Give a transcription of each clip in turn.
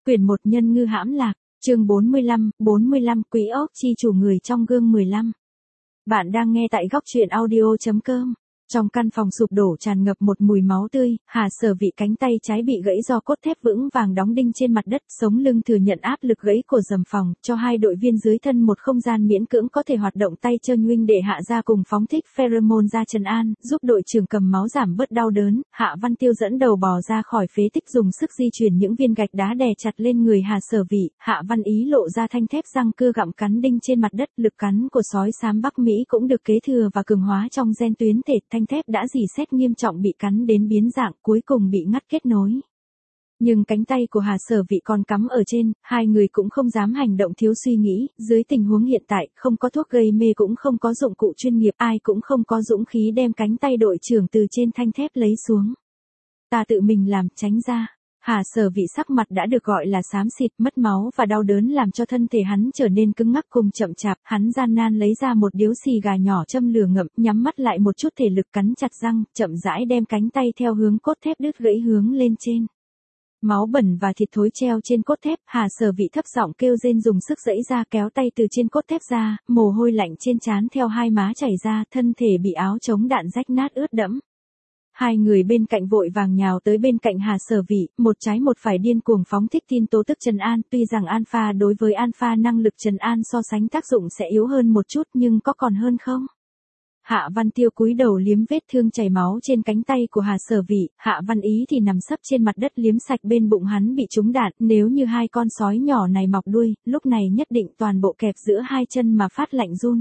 Quyển 1 Nhân ngư hãm lạc, chương 45, Quý ốc chi chủ người trong gương 15. Bạn đang nghe tại góc truyện audio.com. Trong căn phòng sụp đổ tràn ngập một mùi máu tươi, Hà Sở Vị cánh tay trái bị gãy do cốt thép vững vàng đóng đinh trên mặt đất, sống lưng thừa nhận áp lực gãy của dầm phòng, cho hai đội viên dưới thân một không gian miễn cưỡng có thể hoạt động tay chân huynh đệ Hạ ra cùng phóng thích pheromone ra trấn an, giúp đội trưởng cầm máu giảm bớt đau đớn. Hạ Văn Tiêu dẫn đầu bò ra khỏi phế tích dùng sức di chuyển những viên gạch đá đè chặt lên người Hà Sở Vị. Hạ Văn Ý lộ ra thanh thép răng cưa gặm cắn đinh trên mặt đất, lực cắn của sói xám Bắc Mỹ cũng được kế thừa và cường hóa trong gen tuyến thể. Thanh thép đã rỉ sét nghiêm trọng bị cắn đến biến dạng, cuối cùng bị ngắt kết nối. Nhưng cánh tay của Hà Sở Vị còn cắm ở trên, hai người cũng không dám hành động thiếu suy nghĩ, dưới tình huống hiện tại, không có thuốc gây mê cũng không có dụng cụ chuyên nghiệp, ai cũng không có dũng khí đem cánh tay đội trưởng từ trên thanh thép lấy xuống. Ta tự mình làm, tránh ra. Hà Sở Vị sắc mặt đã được gọi là xám xịt, mất máu và đau đớn làm cho thân thể hắn trở nên cứng ngắc cùng chậm chạp, hắn gian nan lấy ra một điếu xì gà nhỏ châm lửa ngậm, nhắm mắt lại một chút thể lực cắn chặt răng, chậm rãi đem cánh tay theo hướng cốt thép đứt gãy hướng lên trên. Máu bẩn và thịt thối treo trên cốt thép, Hà Sở Vị thấp giọng kêu rên dùng sức giãy ra kéo tay từ trên cốt thép ra, mồ hôi lạnh trên trán theo hai má chảy ra, thân thể bị áo chống đạn rách nát ướt đẫm. Hai người bên cạnh vội vàng nhào tới bên cạnh Hà Sở Vị, một trái một phải điên cuồng phóng thích tin tố tức trấn an, tuy rằng alpha đối với alpha năng lực trấn an so sánh tác dụng sẽ yếu hơn một chút nhưng có còn hơn không? Hạ Văn Tiêu cúi đầu liếm vết thương chảy máu trên cánh tay của Hà Sở Vị, Hạ Văn Ý thì nằm sấp trên mặt đất liếm sạch bên bụng hắn bị trúng đạn, nếu như hai con sói nhỏ này mọc đuôi, lúc này nhất định toàn bộ kẹp giữa hai chân mà phát lạnh run.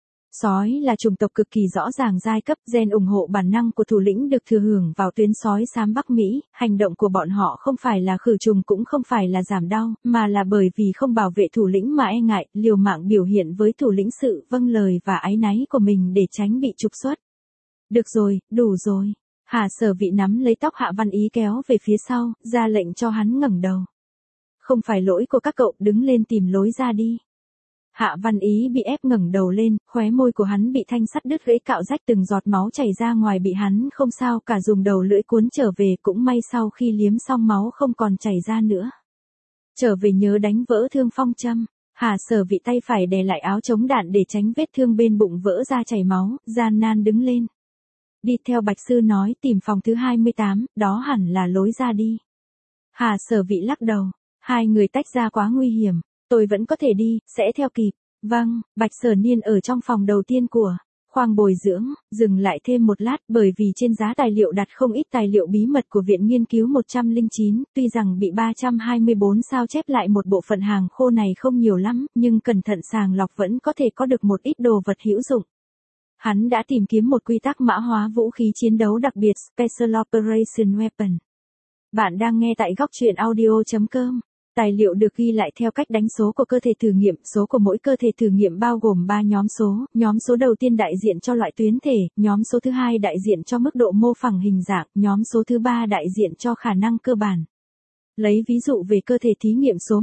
Sói là chủng tộc cực kỳ rõ ràng giai cấp, gen ủng hộ bản năng của thủ lĩnh được thừa hưởng vào tuyến sói xám Bắc Mỹ, hành động của bọn họ không phải là khử trùng cũng không phải là giảm đau, mà là bởi vì không bảo vệ thủ lĩnh mà e ngại, liều mạng biểu hiện với thủ lĩnh sự vâng lời và áy náy của mình để tránh bị trục xuất. Được rồi, đủ rồi. Hà Sở Vị nắm lấy tóc Hạ Văn Ý kéo về phía sau, ra lệnh cho hắn ngẩng đầu. Không phải lỗi của các cậu, đứng lên tìm lối ra đi. Hạ Văn Ý bị ép ngẩng đầu lên, khóe môi của hắn bị thanh sắt đứt gãy cạo rách từng giọt máu chảy ra ngoài bị hắn không sao cả dùng đầu lưỡi cuốn trở về, cũng may sau khi liếm xong máu không còn chảy ra nữa. Trở về nhớ đánh vỡ thương phong châm. Hà Sở Vị tay phải đè lại áo chống đạn để tránh vết thương bên bụng vỡ ra chảy máu, gian nan đứng lên. Đi theo Bạch Sư nói tìm phòng thứ 28, đó hẳn là lối ra đi. Hà Sở Vị lắc đầu, hai người tách ra quá nguy hiểm. Tôi vẫn có thể đi, sẽ theo kịp. Vâng, Bạch Sở Niên ở trong phòng đầu tiên của khoang bồi dưỡng, dừng lại thêm một lát bởi vì trên giá tài liệu đặt không ít tài liệu bí mật của Viện Nghiên cứu 109, tuy rằng bị 324 sao chép lại một bộ phận hàng khô này không nhiều lắm, nhưng cẩn thận sàng lọc vẫn có thể có được một ít đồ vật hữu dụng. Hắn đã tìm kiếm một quy tắc mã hóa vũ khí chiến đấu đặc biệt Special Operation Weapon. Bạn đang nghe tại góc truyện audio.com. Tài liệu được ghi lại theo cách đánh số của cơ thể thử nghiệm, số của mỗi cơ thể thử nghiệm bao gồm 3 nhóm số đầu tiên đại diện cho loại tuyến thể, nhóm số thứ hai đại diện cho mức độ mô phẳng hình dạng, nhóm số thứ ba đại diện cho khả năng cơ bản. Lấy ví dụ về cơ thể thí nghiệm số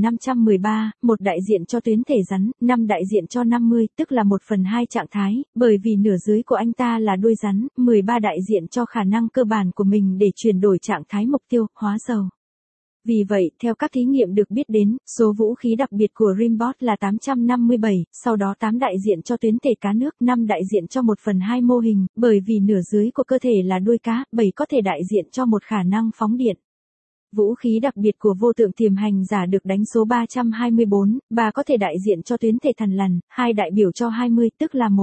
1513, một đại diện cho tuyến thể rắn, 5 đại diện cho 50, tức là 1/2 trạng thái, bởi vì nửa dưới của anh ta là đuôi rắn, 13 đại diện cho khả năng cơ bản của mình để chuyển đổi trạng thái mục tiêu, hóa dầu. Vì vậy, theo các thí nghiệm được biết đến, số vũ khí đặc biệt của Rimbot là 857, sau đó 8 đại diện cho tuyến thể cá nước, 5 đại diện cho 1/2 mô hình, bởi vì nửa dưới của cơ thể là đuôi cá, 7 có thể đại diện cho một khả năng phóng điện. Vũ khí đặc biệt của vô tượng tiềm hành giả được đánh số 324, 3 có thể đại diện cho tuyến thể thằn lằn, 2 đại biểu cho 20, tức là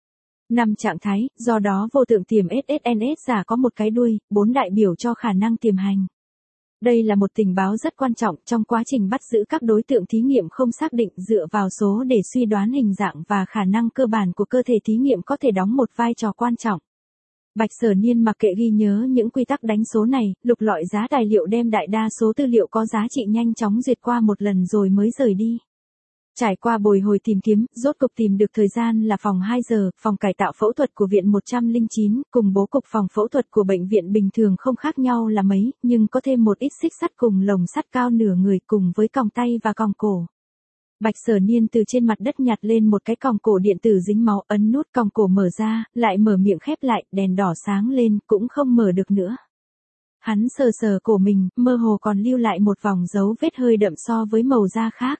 5 trạng thái, do đó vô tượng tiềm SSNS giả có một cái đuôi, 4 đại biểu cho khả năng tiềm hành. Đây là một tình báo rất quan trọng trong quá trình bắt giữ các đối tượng thí nghiệm không xác định dựa vào số để suy đoán hình dạng và khả năng cơ bản của cơ thể thí nghiệm có thể đóng một vai trò quan trọng. Bạch Sở Niên mặc kệ ghi nhớ những quy tắc đánh số này, lục lọi giá tài liệu đem đại đa số tư liệu có giá trị nhanh chóng duyệt qua một lần rồi mới rời đi. Trải qua bồi hồi tìm kiếm, rốt cục tìm được thời gian là phòng 2 giờ, phòng cải tạo phẫu thuật của viện 109, cùng bố cục phòng phẫu thuật của bệnh viện bình thường không khác nhau là mấy, nhưng có thêm một ít xích sắt cùng lồng sắt cao nửa người cùng với còng tay và còng cổ. Bạch Sở Niên từ trên mặt đất nhặt lên một cái còng cổ điện tử dính máu, ấn nút còng cổ mở ra, lại mở miệng khép lại, đèn đỏ sáng lên, cũng không mở được nữa. Hắn sờ sờ cổ mình, mơ hồ còn lưu lại một vòng dấu vết hơi đậm so với màu da khác.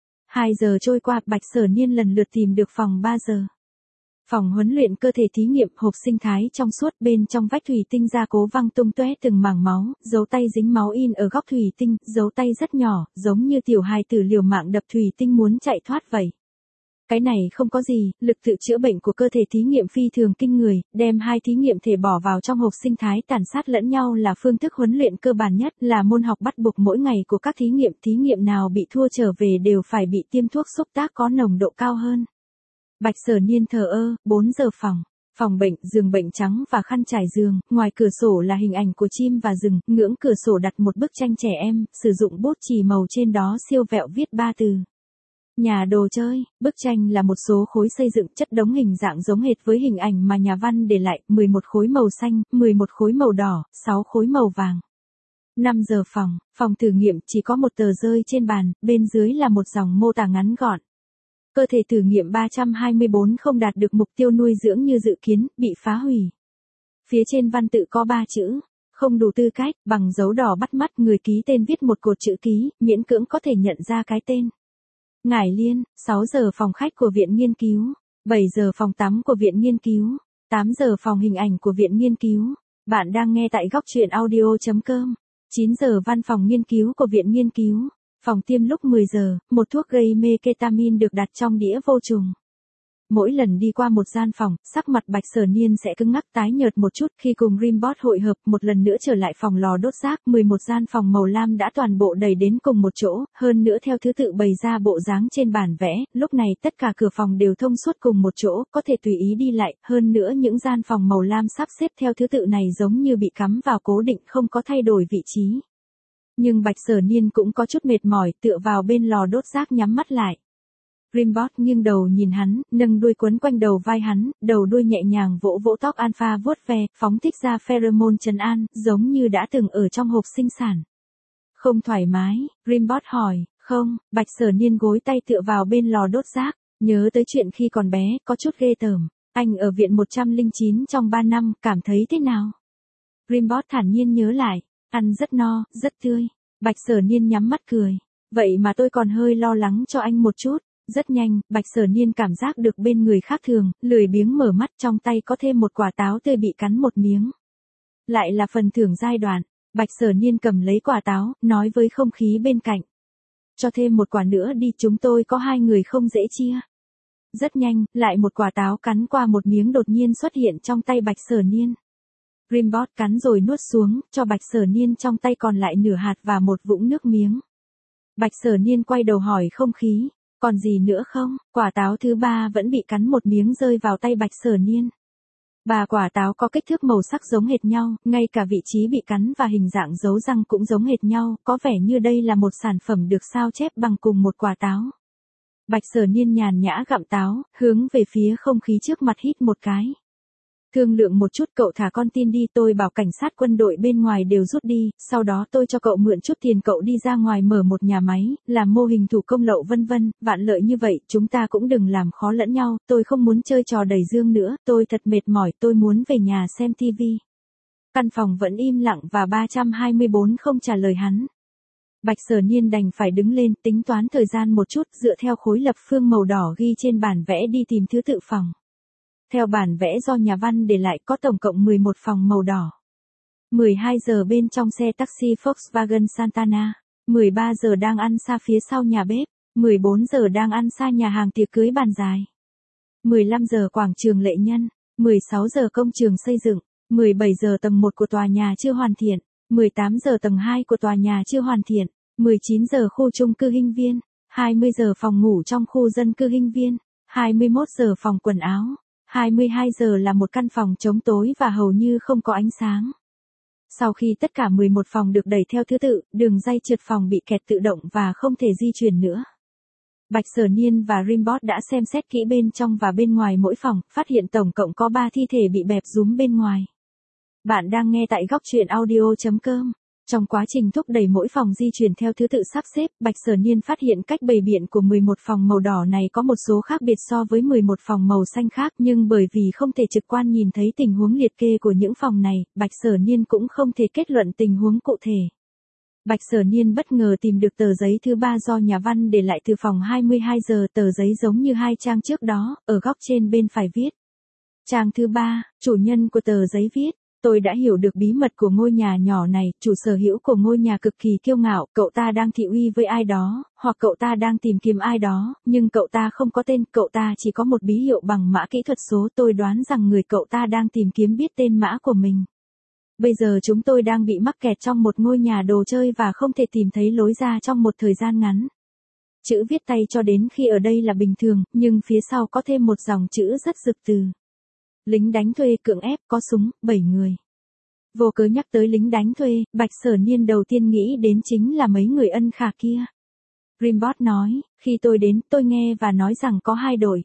2 giờ trôi qua, Bạch Sở Niên lần lượt tìm được phòng 3 giờ. Phòng huấn luyện cơ thể thí nghiệm, hộp sinh thái trong suốt, bên trong vách thủy tinh gia cố văng tung tóe từng mảng máu, dấu tay dính máu in ở góc thủy tinh, dấu tay rất nhỏ, giống như tiểu hài tử liều mạng đập thủy tinh muốn chạy thoát vậy. Cái này không có gì, lực tự chữa bệnh của cơ thể thí nghiệm phi thường kinh người, đem 2 thí nghiệm thể bỏ vào trong hộp sinh thái tàn sát lẫn nhau là phương thức huấn luyện cơ bản nhất, là môn học bắt buộc mỗi ngày của các thí nghiệm nào bị thua trở về đều phải bị tiêm thuốc xúc tác có nồng độ cao hơn. Bạch Sở Niên thờ ơ, 4 giờ phòng bệnh, giường bệnh trắng và khăn trải giường, ngoài cửa sổ là hình ảnh của chim và rừng, ngưỡng cửa sổ đặt một bức tranh trẻ em, sử dụng bút chì màu trên đó siêu vẹo viết 3 từ. Nhà đồ chơi, bức tranh là một số khối xây dựng chất đống hình dạng giống hệt với hình ảnh mà nhà văn để lại, 11 khối màu xanh, 11 khối màu đỏ, 6 khối màu vàng. 5 giờ phòng thử nghiệm chỉ có một tờ rơi trên bàn, bên dưới là một dòng mô tả ngắn gọn. Cơ thể thử nghiệm 324 không đạt được mục tiêu nuôi dưỡng như dự kiến, bị phá hủy. Phía trên văn tự có 3 chữ, không đủ tư cách, bằng dấu đỏ bắt mắt, người ký tên viết một cột chữ ký, miễn cưỡng có thể nhận ra cái tên. Ngải Liên, 6 giờ phòng khách của viện nghiên cứu, 7 giờ phòng tắm của viện nghiên cứu, 8 giờ phòng hình ảnh của viện nghiên cứu. Bạn đang nghe tại góc truyện audio.com. 9 giờ văn phòng nghiên cứu của viện nghiên cứu. Phòng tiêm lúc 10 giờ, một thuốc gây mê ketamin được đặt trong đĩa vô trùng. Mỗi lần đi qua một gian phòng, sắc mặt Bạch Sở Niên sẽ cứng ngắc tái nhợt một chút khi cùng Rimbot hội hợp một lần nữa trở lại phòng lò đốt rác. 11 gian phòng màu lam đã toàn bộ đầy đến cùng một chỗ, hơn nữa theo thứ tự bày ra bộ dáng trên bản vẽ, lúc này tất cả cửa phòng đều thông suốt cùng một chỗ, có thể tùy ý đi lại, hơn nữa những gian phòng màu lam sắp xếp theo thứ tự này giống như bị cắm vào cố định không có thay đổi vị trí. Nhưng Bạch Sở Niên cũng có chút mệt mỏi, tựa vào bên lò đốt rác nhắm mắt lại. Rimbot nghiêng đầu nhìn hắn, nâng đuôi quấn quanh đầu vai hắn, đầu đuôi nhẹ nhàng vỗ vỗ tóc alpha vuốt ve, phóng thích ra pheromone trấn an, giống như đã từng ở trong hộp sinh sản. Không thoải mái, Rimbot hỏi, không, Bạch Sở Niên gối tay tựa vào bên lò đốt rác, nhớ tới chuyện khi còn bé, có chút ghê tởm. Anh ở viện 109 trong 3 năm, cảm thấy thế nào? Rimbot thản nhiên nhớ lại, ăn rất no, rất tươi. Bạch Sở Niên nhắm mắt cười. Vậy mà tôi còn hơi lo lắng cho anh một chút. Rất nhanh, Bạch Sở Niên cảm giác được bên người khác thường, lười biếng mở mắt, trong tay có thêm một quả táo tươi bị cắn một miếng. Lại là phần thưởng giai đoạn. Bạch Sở Niên cầm lấy quả táo, nói với không khí bên cạnh. Cho thêm một quả nữa đi, chúng tôi có 2 người không dễ chia. Rất nhanh, lại một quả táo cắn qua một miếng đột nhiên xuất hiện trong tay Bạch Sở Niên. Rimbot cắn rồi nuốt xuống, cho Bạch Sở Niên trong tay còn lại nửa hạt và một vũng nước miếng. Bạch Sở Niên quay đầu hỏi không khí, còn gì nữa không? Quả táo thứ 3 vẫn bị cắn một miếng rơi vào tay Bạch Sở Niên. 3 quả táo có kích thước màu sắc giống hệt nhau, ngay cả vị trí bị cắn và hình dạng dấu răng cũng giống hệt nhau, có vẻ như đây là một sản phẩm được sao chép bằng cùng một quả táo. Bạch Sở Niên nhàn nhã gặm táo, hướng về phía không khí trước mặt hít một cái. Thương lượng một chút, cậu thả con tin đi, tôi bảo cảnh sát quân đội bên ngoài đều rút đi, sau đó tôi cho cậu mượn chút tiền, cậu đi ra ngoài mở một nhà máy, làm mô hình thủ công lậu vân vân, vạn lợi như vậy, chúng ta cũng đừng làm khó lẫn nhau, tôi không muốn chơi trò đẩy dương nữa, tôi thật mệt mỏi, tôi muốn về nhà xem tivi. Căn phòng vẫn im lặng và 324 không trả lời hắn. Bạch Sở Niên đành phải đứng lên, tính toán thời gian một chút, dựa theo khối lập phương màu đỏ ghi trên bản vẽ đi tìm thứ tự phòng. Theo bản vẽ do nhà văn để lại có tổng cộng 11 phòng màu đỏ. 12 giờ bên trong xe taxi Volkswagen Santana. 13 giờ đang ăn xa phía sau nhà bếp. 14 giờ đang ăn xa nhà hàng tiệc cưới bàn dài. 15 giờ quảng trường lệ nhân. 16 giờ công trường xây dựng. 17 giờ tầng 1 của tòa nhà chưa hoàn thiện. 18 giờ tầng 2 của tòa nhà chưa hoàn thiện. 19 giờ khu chung cư Hinh Viên. 20 giờ phòng ngủ trong khu dân cư Hinh Viên. 21 giờ phòng quần áo. 22 giờ là một căn phòng trống tối và hầu như không có ánh sáng. Sau khi tất cả 11 phòng được đẩy theo thứ tự, đường ray trượt phòng bị kẹt tự động và không thể di chuyển nữa. Bạch Sở Niên và Rimbot đã xem xét kỹ bên trong và bên ngoài mỗi phòng, phát hiện tổng cộng có 3 thi thể bị bẹp rúm bên ngoài. Bạn đang nghe tại góc truyện audio.com. Trong quá trình thúc đẩy mỗi phòng di chuyển theo thứ tự sắp xếp, Bạch Sở Niên phát hiện cách bày biện của 11 phòng màu đỏ này có một số khác biệt so với 11 phòng màu xanh khác, nhưng bởi vì không thể trực quan nhìn thấy tình huống liệt kê của những phòng này, Bạch Sở Niên cũng không thể kết luận tình huống cụ thể. Bạch Sở Niên bất ngờ tìm được tờ giấy thứ 3 do nhà văn để lại từ phòng 22 giờ, tờ giấy giống như hai trang trước đó, ở góc trên bên phải viết. Trang thứ 3, chủ nhân của tờ giấy viết. Tôi đã hiểu được bí mật của ngôi nhà nhỏ này, chủ sở hữu của ngôi nhà cực kỳ kiêu ngạo, cậu ta đang thị uy với ai đó, hoặc cậu ta đang tìm kiếm ai đó, nhưng cậu ta không có tên, cậu ta chỉ có một bí hiệu bằng mã kỹ thuật số, tôi đoán rằng người cậu ta đang tìm kiếm biết tên mã của mình. Bây giờ chúng tôi đang bị mắc kẹt trong một ngôi nhà đồ chơi và không thể tìm thấy lối ra trong một thời gian ngắn. Chữ viết tay cho đến khi ở đây là bình thường, nhưng phía sau có thêm một dòng chữ rất rực từ. Lính đánh thuê cưỡng ép có súng, 7 người. Vô cớ nhắc tới lính đánh thuê, Bạch Sở Niên đầu tiên nghĩ đến chính là mấy người ân khả kia. Rimbot nói, khi tôi đến, tôi nghe và nói rằng có 2 đội.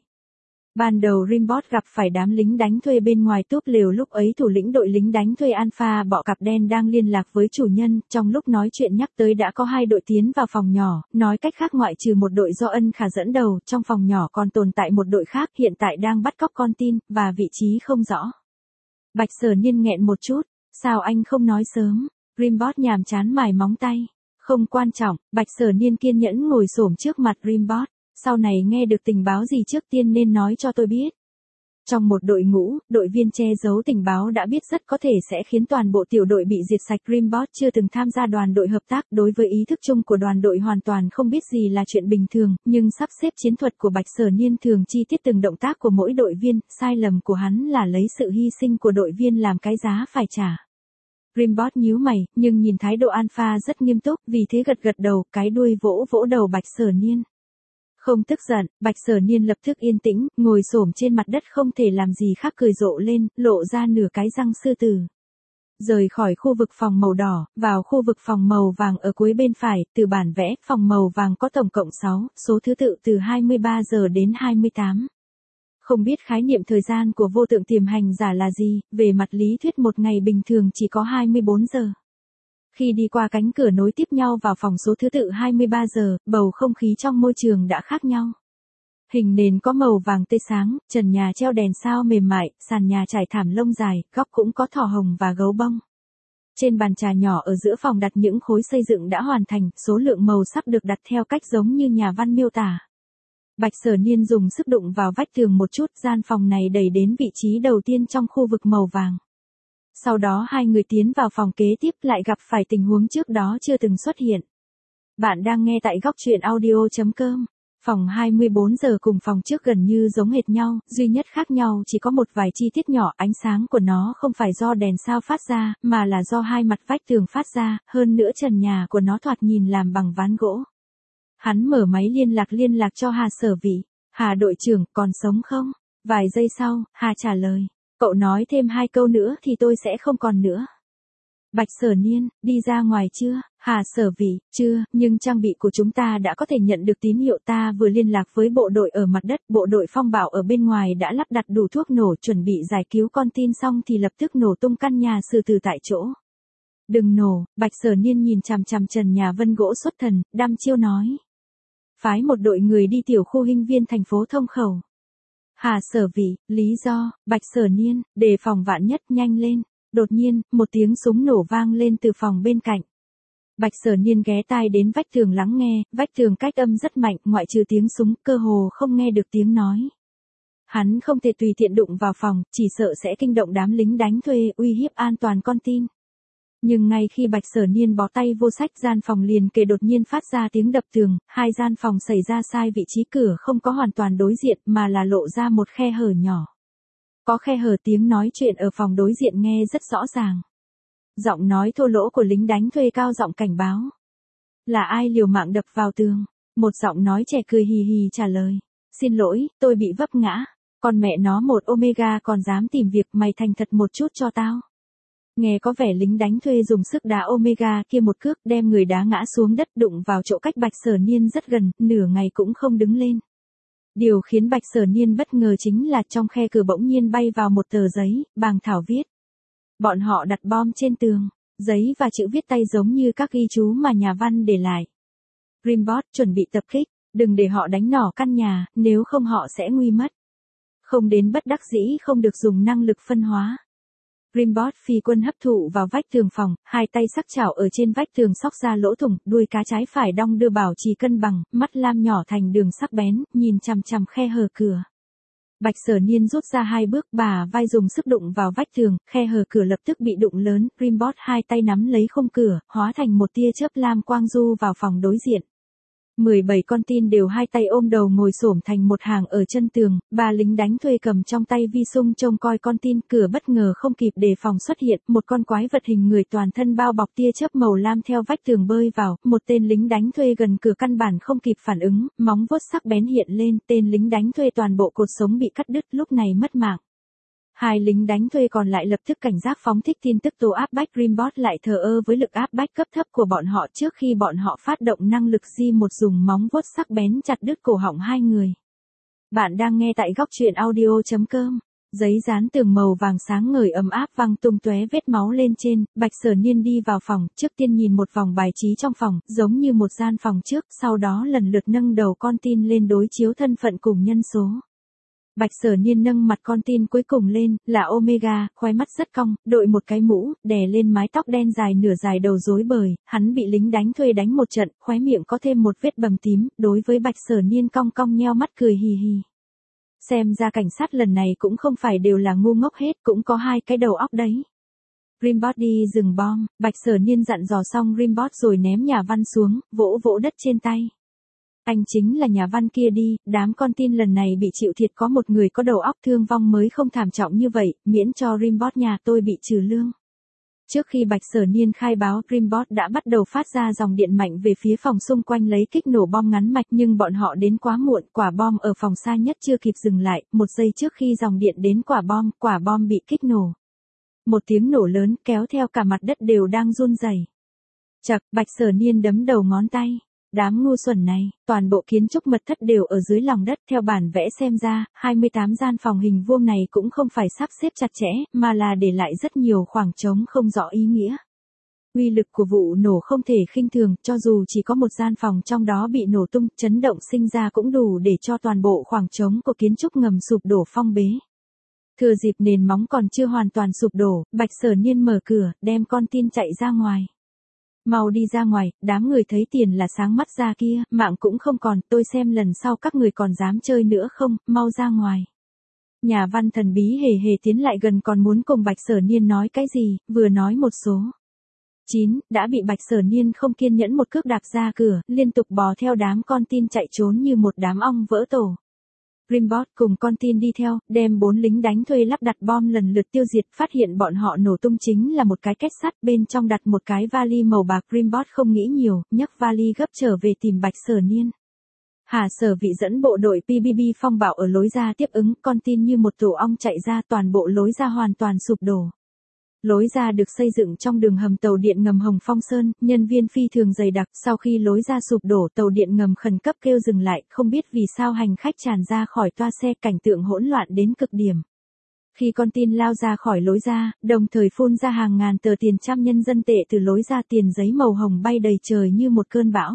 Ban đầu Rimbot gặp phải đám lính đánh thuê bên ngoài túp lều, lúc ấy thủ lĩnh đội lính đánh thuê Alpha bọ cạp đen đang liên lạc với chủ nhân, trong lúc nói chuyện nhắc tới đã có 2 đội tiến vào phòng nhỏ, nói cách khác ngoại trừ một đội do ân khả dẫn đầu, trong phòng nhỏ còn tồn tại một đội khác hiện tại đang bắt cóc con tin, và vị trí không rõ. Bạch Sở Niên nghẹn một chút, sao anh không nói sớm, Rimbot nhàm chán mài móng tay, không quan trọng, Bạch Sở Niên kiên nhẫn ngồi xổm trước mặt Rimbot. Sau này nghe được tình báo gì trước tiên nên nói cho tôi biết. Trong một đội ngũ, đội viên che giấu tình báo đã biết rất có thể sẽ khiến toàn bộ tiểu đội bị diệt sạch. Rimbot chưa từng tham gia đoàn đội hợp tác, đối với ý thức chung của đoàn đội hoàn toàn không biết gì là chuyện bình thường, nhưng sắp xếp chiến thuật của Bạch Sở Niên thường chi tiết từng động tác của mỗi đội viên, sai lầm của hắn là lấy sự hy sinh của đội viên làm cái giá phải trả. Rimbot nhíu mày, nhưng nhìn thái độ Alpha rất nghiêm túc, vì thế gật gật đầu, cái đuôi vỗ vỗ đầu Bạch Sở Niên. Không tức giận, Bạch Sở Niên lập tức yên tĩnh, ngồi xổm trên mặt đất không thể làm gì khác cười rộ lên, lộ ra nửa cái răng sư tử. Rời khỏi khu vực phòng màu đỏ, vào khu vực phòng màu vàng ở cuối bên phải, từ bản vẽ, phòng màu vàng có tổng cộng 6, số thứ tự từ 23 giờ đến 28. Không biết khái niệm thời gian của vô tượng tiềm hành giả là gì, về mặt lý thuyết một ngày bình thường chỉ có 24 giờ. Khi đi qua cánh cửa nối tiếp nhau vào phòng số thứ tự 23 giờ, bầu không khí trong môi trường đã khác nhau. Hình nền có màu vàng tươi sáng, trần nhà treo đèn sao mềm mại, sàn nhà trải thảm lông dài, góc cũng có thỏ hồng và gấu bông. Trên bàn trà nhỏ ở giữa phòng đặt những khối xây dựng đã hoàn thành, số lượng màu sắc được đặt theo cách giống như nhà văn miêu tả. Bạch Sở Niên dùng sức đụng vào vách tường một chút, gian phòng này đẩy đến vị trí đầu tiên trong khu vực màu vàng. Sau đó hai người tiến vào phòng kế tiếp lại gặp phải tình huống trước đó chưa từng xuất hiện. Bạn đang nghe tại góc truyện audio.com. Phòng 24 giờ cùng phòng trước gần như giống hệt nhau, duy nhất khác nhau chỉ có một vài chi tiết nhỏ, ánh sáng của nó không phải do đèn sao phát ra, mà là do hai mặt vách tường phát ra, hơn nữa trần nhà của nó thoạt nhìn làm bằng ván gỗ. Hắn mở máy liên lạc cho Hà Sở Vĩ. Hà đội trưởng, còn sống không? Vài giây sau, Hà trả lời. Cậu nói thêm 2 câu nữa thì tôi sẽ không còn nữa. Bạch Sở Niên, đi ra ngoài chưa? Hà Sở Vĩ, chưa, nhưng trang bị của chúng ta đã có thể nhận được tín hiệu, ta vừa liên lạc với bộ đội ở mặt đất, bộ đội phong bạo ở bên ngoài đã lắp đặt đủ thuốc nổ chuẩn bị giải cứu con tin xong thì lập tức nổ tung căn nhà sư tử tại chỗ. Đừng nổ, Bạch Sở Niên nhìn chằm chằm trần nhà vân gỗ xuất thần, đăm chiêu nói. Phái một đội người đi tiểu khu Hinh Viên thành phố Thông Khẩu. Hà Sở Vĩ, lý do, Bạch Sở Niên, đề phòng vạn nhất, nhanh lên. Đột nhiên, một tiếng súng nổ vang lên từ phòng bên cạnh. Bạch Sở Niên ghé tai đến vách tường lắng nghe, vách tường cách âm rất mạnh, ngoại trừ tiếng súng, cơ hồ không nghe được tiếng nói. Hắn không thể tùy tiện đụng vào phòng, chỉ sợ sẽ kinh động đám lính đánh thuê, uy hiếp an toàn con tin. Nhưng ngay khi Bạch Sở Niên bó tay vô sách, gian phòng liền kề đột nhiên phát ra tiếng đập tường, hai gian phòng xảy ra sai vị trí, cửa không có hoàn toàn đối diện mà là lộ ra một khe hở nhỏ. Có khe hở, tiếng nói chuyện ở phòng đối diện nghe rất rõ ràng. Giọng nói thô lỗ của lính đánh thuê cao giọng cảnh báo. Là ai liều mạng đập vào tường? Một giọng nói trẻ cười hì hì trả lời. Xin lỗi, tôi bị vấp ngã. Con mẹ nó một Omega còn dám tìm việc, mày thành thật một chút cho tao. Nghe có vẻ lính đánh thuê dùng sức đá Omega kia một cước, đem người đá ngã xuống đất, đụng vào chỗ cách Bạch Sở Niên rất gần, nửa ngày cũng không đứng lên. Điều khiến Bạch Sở Niên bất ngờ chính là trong khe cửa bỗng nhiên bay vào một tờ giấy, bàng thảo viết. Bọn họ đặt bom trên tường. Giấy và chữ viết tay giống như các ghi chú mà nhà văn để lại. Grimbot chuẩn bị tập kích, đừng để họ đánh nỏ căn nhà, nếu không họ sẽ nguy mất. Không đến bất đắc dĩ không được dùng năng lực phân hóa. Grimbot phi quân hấp thụ vào vách tường phòng, hai tay sắc chảo ở trên vách tường xóc ra lỗ thủng, đuôi cá trái phải đong đưa bảo trì cân bằng, mắt lam nhỏ thành đường sắc bén, nhìn chằm chằm khe hở cửa. Bạch Sở Niên rút ra 2 bước, bà vai dùng sức đụng vào vách tường, khe hở cửa lập tức bị đụng lớn, Grimbot hai tay nắm lấy khung cửa, hóa thành một tia chớp lam quang du vào phòng đối diện. 17 con tin đều hai tay ôm đầu ngồi xổm thành một hàng ở chân tường, ba lính đánh thuê cầm trong tay vi sung trông coi con tin, cửa bất ngờ không kịp đề phòng xuất hiện, một con quái vật hình người toàn thân bao bọc tia chớp màu lam theo vách tường bơi vào, một tên lính đánh thuê gần cửa căn bản không kịp phản ứng, móng vuốt sắc bén hiện lên, tên lính đánh thuê toàn bộ cột sống bị cắt đứt, lúc này mất mạng. Hai lính đánh thuê còn lại lập tức cảnh giác phóng thích tin tức tố áp bách, Grimbot lại thờ ơ với lực áp bách cấp thấp của bọn họ trước khi bọn họ phát động năng lực G1 dùng móng vuốt sắc bén chặt đứt cổ họng hai người. Bạn đang nghe tại góc truyện audio.com. Giấy dán tường màu vàng sáng ngời ấm áp văng tung tóe vết máu lên trên, Bạch Sở Niên đi vào phòng, trước tiên nhìn một vòng bài trí trong phòng, giống như một gian phòng trước, sau đó lần lượt nâng đầu con tin lên đối chiếu thân phận cùng nhân số. Bạch Sở Niên nâng mặt con tin cuối cùng lên, là Omega, khóe mắt rất cong, đội một cái mũ, đè lên mái tóc đen dài nửa dài đầu rối bời, hắn bị lính đánh thuê đánh một trận, khóe miệng có thêm một vết bầm tím, đối với Bạch Sở Niên cong cong nheo mắt cười hì hì. Xem ra cảnh sát lần này cũng không phải đều là ngu ngốc hết, cũng có hai cái đầu óc đấy. Grimbot đi dừng bom, Bạch Sở Niên dặn dò xong Grimbot rồi ném nhà văn xuống, vỗ vỗ đất trên tay. Anh chính là nhà văn kia đi, đám con tin lần này bị chịu thiệt có một người có đầu óc thương vong mới không thảm trọng như vậy, miễn cho Grimbot nhà tôi bị trừ lương. Trước khi Bạch Sở Niên khai báo, Grimbot đã bắt đầu phát ra dòng điện mạnh về phía phòng xung quanh lấy kích nổ bom ngắn mạch, nhưng bọn họ đến quá muộn, quả bom ở phòng xa nhất chưa kịp dừng lại, một giây trước khi dòng điện đến quả bom bị kích nổ. Một tiếng nổ lớn kéo theo cả mặt đất đều đang run rẩy. Chậc, Bạch Sở Niên đấm đầu ngón tay. Đám ngu xuẩn này, toàn bộ kiến trúc mật thất đều ở dưới lòng đất, theo bản vẽ xem ra, 28 gian phòng hình vuông này cũng không phải sắp xếp chặt chẽ, mà là để lại rất nhiều khoảng trống không rõ ý nghĩa. Uy lực của vụ nổ không thể khinh thường, cho dù chỉ có một gian phòng trong đó bị nổ tung, chấn động sinh ra cũng đủ để cho toàn bộ khoảng trống của kiến trúc ngầm sụp đổ phong bế. Thừa dịp nền móng còn chưa hoàn toàn sụp đổ, Bạch Sở Niên mở cửa, đem con tin chạy ra ngoài. Mau đi ra ngoài, đám người thấy tiền là sáng mắt ra kia, mạng cũng không còn, tôi xem lần sau các người còn dám chơi nữa không, mau ra ngoài. Nhà văn thần bí hề hề tiến lại gần còn muốn cùng Bạch Sở Niên nói cái gì, vừa nói một số. 9, đã bị Bạch Sở Niên không kiên nhẫn một cước đạp ra cửa, liên tục bò theo đám con tin chạy trốn như một đám ong vỡ tổ. Grimbot cùng con tin đi theo, đem 4 lính đánh thuê lắp đặt bom lần lượt tiêu diệt, phát hiện bọn họ nổ tung chính là một cái két sắt, bên trong đặt một cái vali màu bạc. Grimbot không nghĩ nhiều, nhấc vali gấp trở về tìm Bạch Sở Niên. Hà Sở Vị dẫn bộ đội PBB phong bạo ở lối ra tiếp ứng, con tin như một tổ ong chạy ra, toàn bộ lối ra hoàn toàn sụp đổ. Lối ra được xây dựng trong đường hầm tàu điện ngầm Hồng Phong Sơn, nhân viên phi thường dày đặc, sau khi lối ra sụp đổ tàu điện ngầm khẩn cấp kêu dừng lại, không biết vì sao hành khách tràn ra khỏi toa xe, cảnh tượng hỗn loạn đến cực điểm. Khi con tin lao ra khỏi lối ra, đồng thời phun ra hàng ngàn tờ tiền trăm nhân dân tệ từ lối ra, tiền giấy màu hồng bay đầy trời như một cơn bão.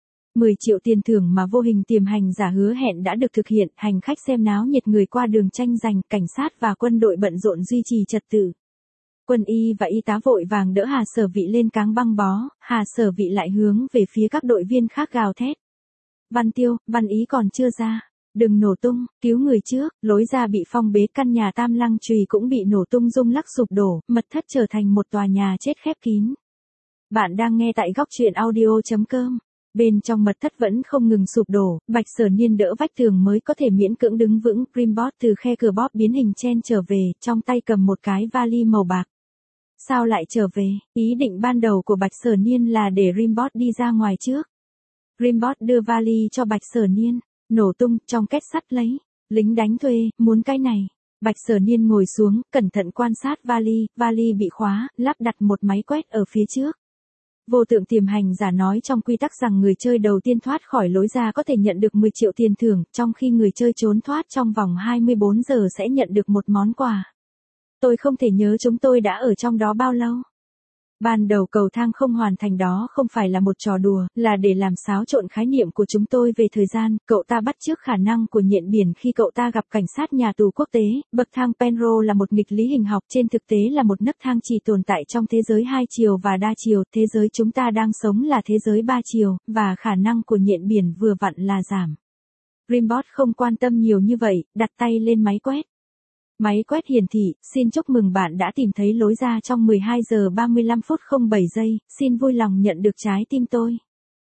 10 triệu tiền thưởng mà vô hình tiềm hành giả hứa hẹn đã được thực hiện, hành khách xem náo nhiệt, người qua đường tranh giành, cảnh sát và quân đội bận rộn duy trì trật tự. Quân y và y tá vội vàng đỡ Hà Sở Vị lên cáng băng bó, Hà Sở Vị lại hướng về phía các đội viên khác gào thét. Văn Tiêu, Văn Ý còn chưa ra. Đừng nổ tung, cứu người trước, lối ra bị phong bế, căn nhà Tam Lăng Chùy cũng bị nổ tung rung lắc sụp đổ, mật thất trở thành một tòa nhà chết khép kín. Bạn đang nghe tại góc truyện audio.com. Bên trong mật thất vẫn không ngừng sụp đổ, Bạch Sở Niên đỡ vách tường mới có thể miễn cưỡng đứng vững, Grimbot từ khe cửa bóp biến hình chen trở về, trong tay cầm một cái vali màu bạc. Sao lại trở về? Ý định ban đầu của Bạch Sở Niên là để Grimbot đi ra ngoài trước. Grimbot đưa vali cho Bạch Sở Niên, nổ tung, trong két sắt lấy. Lính đánh thuê, muốn cái này. Bạch Sở Niên ngồi xuống, cẩn thận quan sát vali bị khóa, lắp đặt một máy quét ở phía trước. Vô tượng tiềm hành giả nói trong quy tắc rằng người chơi đầu tiên thoát khỏi lối ra có thể nhận được 10 triệu tiền thưởng, trong khi người chơi trốn thoát trong vòng 24 giờ sẽ nhận được một món quà. Tôi không thể nhớ chúng tôi đã ở trong đó bao lâu. Ban đầu cầu thang không hoàn thành đó không phải là một trò đùa, là để làm xáo trộn khái niệm của chúng tôi về thời gian, cậu ta bắt chước khả năng của nhện biển khi cậu ta gặp cảnh sát nhà tù quốc tế, bậc thang Penrose là một nghịch lý hình học, trên thực tế là một nấc thang chỉ tồn tại trong thế giới hai chiều và đa chiều, thế giới chúng ta đang sống là thế giới ba chiều, và khả năng của nhện biển vừa vặn là giảm. Rimbaud không quan tâm nhiều như vậy, đặt tay lên máy quét. Máy quét hiển thị, xin chúc mừng bạn đã tìm thấy lối ra trong 12 giờ 35 phút 07 giây, xin vui lòng nhận được trái tim tôi.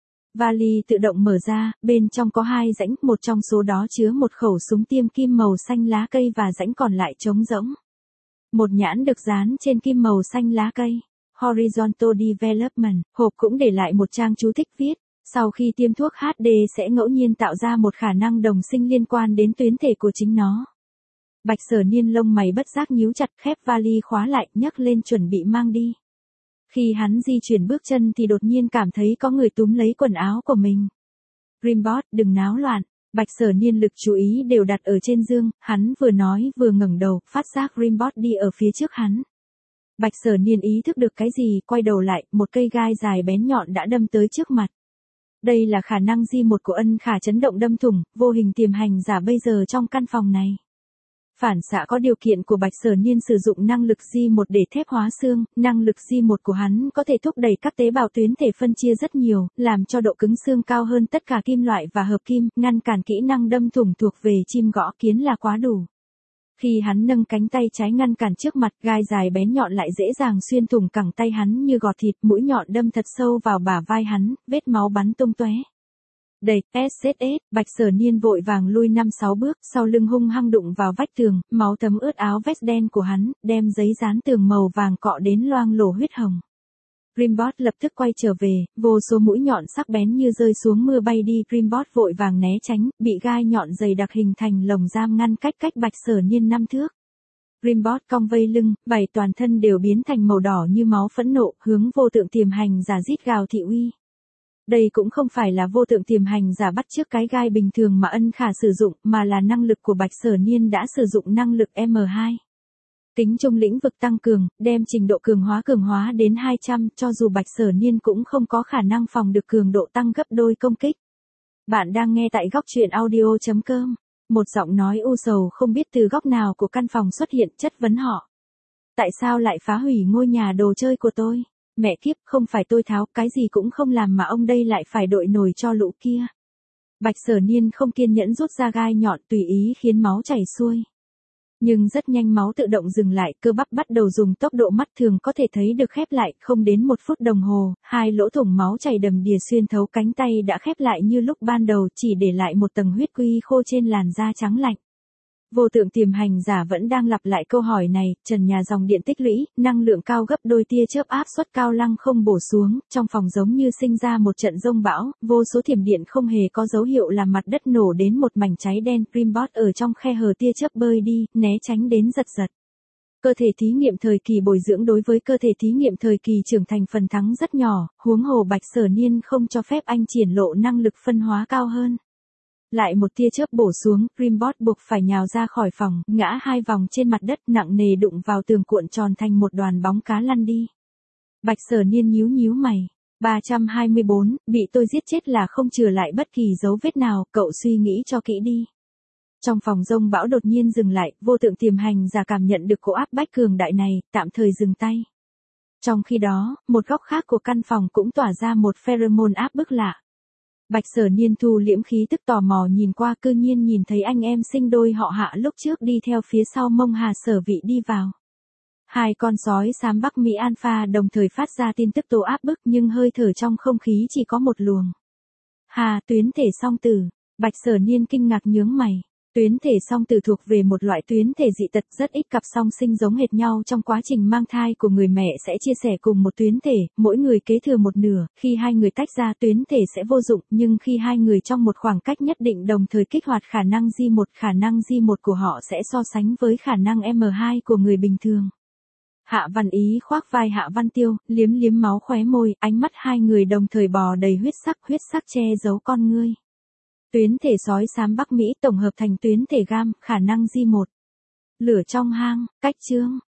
Vali tự động mở ra, bên trong có 2 rãnh, một trong số đó chứa một khẩu súng tiêm kim màu xanh lá cây và rãnh còn lại trống rỗng. Một nhãn được dán trên kim màu xanh lá cây. Horizontal Development, hộp cũng để lại một trang chú thích viết. Sau khi tiêm thuốc HD sẽ ngẫu nhiên tạo ra một khả năng đồng sinh liên quan đến tuyến thể của chính nó. Bạch Sở Niên lông mày bất giác nhíu chặt, khép vali khóa lại, nhấc lên chuẩn bị mang đi. Khi hắn di chuyển bước chân thì đột nhiên cảm thấy có người túm lấy quần áo của mình. Rimbaud, đừng náo loạn. Bạch Sở Niên lực chú ý đều đặt ở trên giường, hắn vừa nói vừa ngẩng đầu, phát giác Rimbaud đi ở phía trước hắn. Bạch Sở Niên ý thức được cái gì, quay đầu lại, một cây gai dài bén nhọn đã đâm tới trước mặt. Đây là khả năng di một của Ân Khả chấn động đâm thủng, vô hình tiềm hành giả bây giờ trong căn phòng này. Phản xạ có điều kiện của Bạch Sở Niên sử dụng năng lực J1 để thép hóa xương, năng lực J1 của hắn có thể thúc đẩy các tế bào tuyến thể phân chia rất nhiều, làm cho độ cứng xương cao hơn tất cả kim loại và hợp kim, ngăn cản kỹ năng đâm thủng thuộc về chim gõ kiến là quá đủ. Khi hắn nâng cánh tay trái ngăn cản trước mặt, gai dài bén nhọn lại dễ dàng xuyên thủng cẳng tay hắn như gọt thịt, mũi nhọn đâm thật sâu vào bả vai hắn, vết máu bắn tung tóe. Đẩy, SZS, Bạch Sở Niên vội vàng lui 5-6 bước, sau lưng hung hăng đụng vào vách tường, máu thấm ướt áo vest đen của hắn, đem giấy dán tường màu vàng cọ đến loang lổ huyết hồng. Rimbaud lập tức quay trở về, vô số mũi nhọn sắc bén như rơi xuống mưa bay đi, Rimbaud vội vàng né tránh, bị gai nhọn dày đặc hình thành lồng giam ngăn cách Bạch Sở Niên 5 thước. Rimbaud cong vây lưng, vảy toàn thân đều biến thành màu đỏ như máu phẫn nộ, hướng vô tượng tiềm hành giả rít gào thị uy. Đây cũng không phải là vô tượng tiềm hành giả bắt chước cái gai bình thường mà Ân Khả sử dụng, mà là năng lực của Bạch Sở Niên đã sử dụng năng lực M2. Tính chung lĩnh vực tăng cường, đem trình độ cường hóa đến 200, cho dù Bạch Sở Niên cũng không có khả năng phòng được cường độ tăng gấp đôi công kích. Bạn đang nghe tại góc truyện audio.com. Một giọng nói u sầu không biết từ góc nào của căn phòng xuất hiện, chất vấn họ. Tại sao lại phá hủy ngôi nhà đồ chơi của tôi? Mẹ kiếp, không phải tôi tháo, cái gì cũng không làm mà ông đây lại phải đội nổi cho lũ kia. Bạch Sở Niên không kiên nhẫn rút ra gai nhọn tùy ý khiến máu chảy xuôi. Nhưng rất nhanh máu tự động dừng lại, cơ bắp bắt đầu dùng tốc độ mắt thường có thể thấy được khép lại, không đến 1 phút đồng hồ, 2 lỗ thủng máu chảy đầm đìa xuyên thấu cánh tay đã khép lại như lúc ban đầu, chỉ để lại một tầng huyết quy khô trên làn da trắng lạnh. Vô tượng tiềm hành giả vẫn đang lặp lại câu hỏi này, trần nhà dòng điện tích lũy, năng lượng cao gấp đôi, tia chớp áp suất cao lăng không bổ xuống, trong phòng giống như sinh ra một trận dông bão, vô số thiểm điện không hề có dấu hiệu làm mặt đất nổ đến một mảnh cháy đen, Rimbaud ở trong khe hở tia chớp bơi đi, né tránh đến giật giật. Cơ thể thí nghiệm thời kỳ bồi dưỡng đối với cơ thể thí nghiệm thời kỳ trưởng thành phần thắng rất nhỏ, huống hồ Bạch Sở Niên không cho phép anh triển lộ năng lực phân hóa cao hơn. Lại một tia chớp bổ xuống, Rimbaud buộc phải nhào ra khỏi phòng, ngã 2 vòng trên mặt đất nặng nề đụng vào tường cuộn tròn thành một đoàn bóng cá lăn đi. Bạch Sở Niên nhíu mày. 324, bị tôi giết chết là không chừa lại bất kỳ dấu vết nào, cậu suy nghĩ cho kỹ đi. Trong phòng dông bão đột nhiên dừng lại, vô tượng tiềm hành giả cảm nhận được cỗ áp bách cường đại này, tạm thời dừng tay. Trong khi đó, một góc khác của căn phòng cũng tỏa ra một pheromone áp bức lạ. Bạch Sở Niên thu liễm khí tức tò mò nhìn qua, cư nhiên nhìn thấy anh em sinh đôi họ Hạ lúc trước đi theo phía sau Mông Hà Sở Vị đi vào. 2 con sói xám Bắc Mỹ Alpha đồng thời phát ra tin tức tố áp bức nhưng hơi thở trong không khí chỉ có một luồng. Hà, tuyến thể song tử. Bạch Sở Niên kinh ngạc nhướng mày. Tuyến thể song tử thuộc về một loại tuyến thể dị tật, rất ít cặp song sinh giống hệt nhau trong quá trình mang thai của người mẹ sẽ chia sẻ cùng một tuyến thể, mỗi người kế thừa một nửa, khi 2 người tách ra tuyến thể sẽ vô dụng, nhưng khi 2 người trong một khoảng cách nhất định đồng thời kích hoạt khả năng J1, khả năng J1 của họ sẽ so sánh với khả năng M2 của người bình thường. Hạ Văn Ý khoác vai Hạ Văn Tiêu, liếm máu khóe môi, ánh mắt 2 người đồng thời bò đầy huyết sắc che giấu con ngươi. Tuyến thể sói xám Bắc Mỹ tổng hợp thành tuyến thể gam, khả năng J1. Lửa trong hang, cách chương.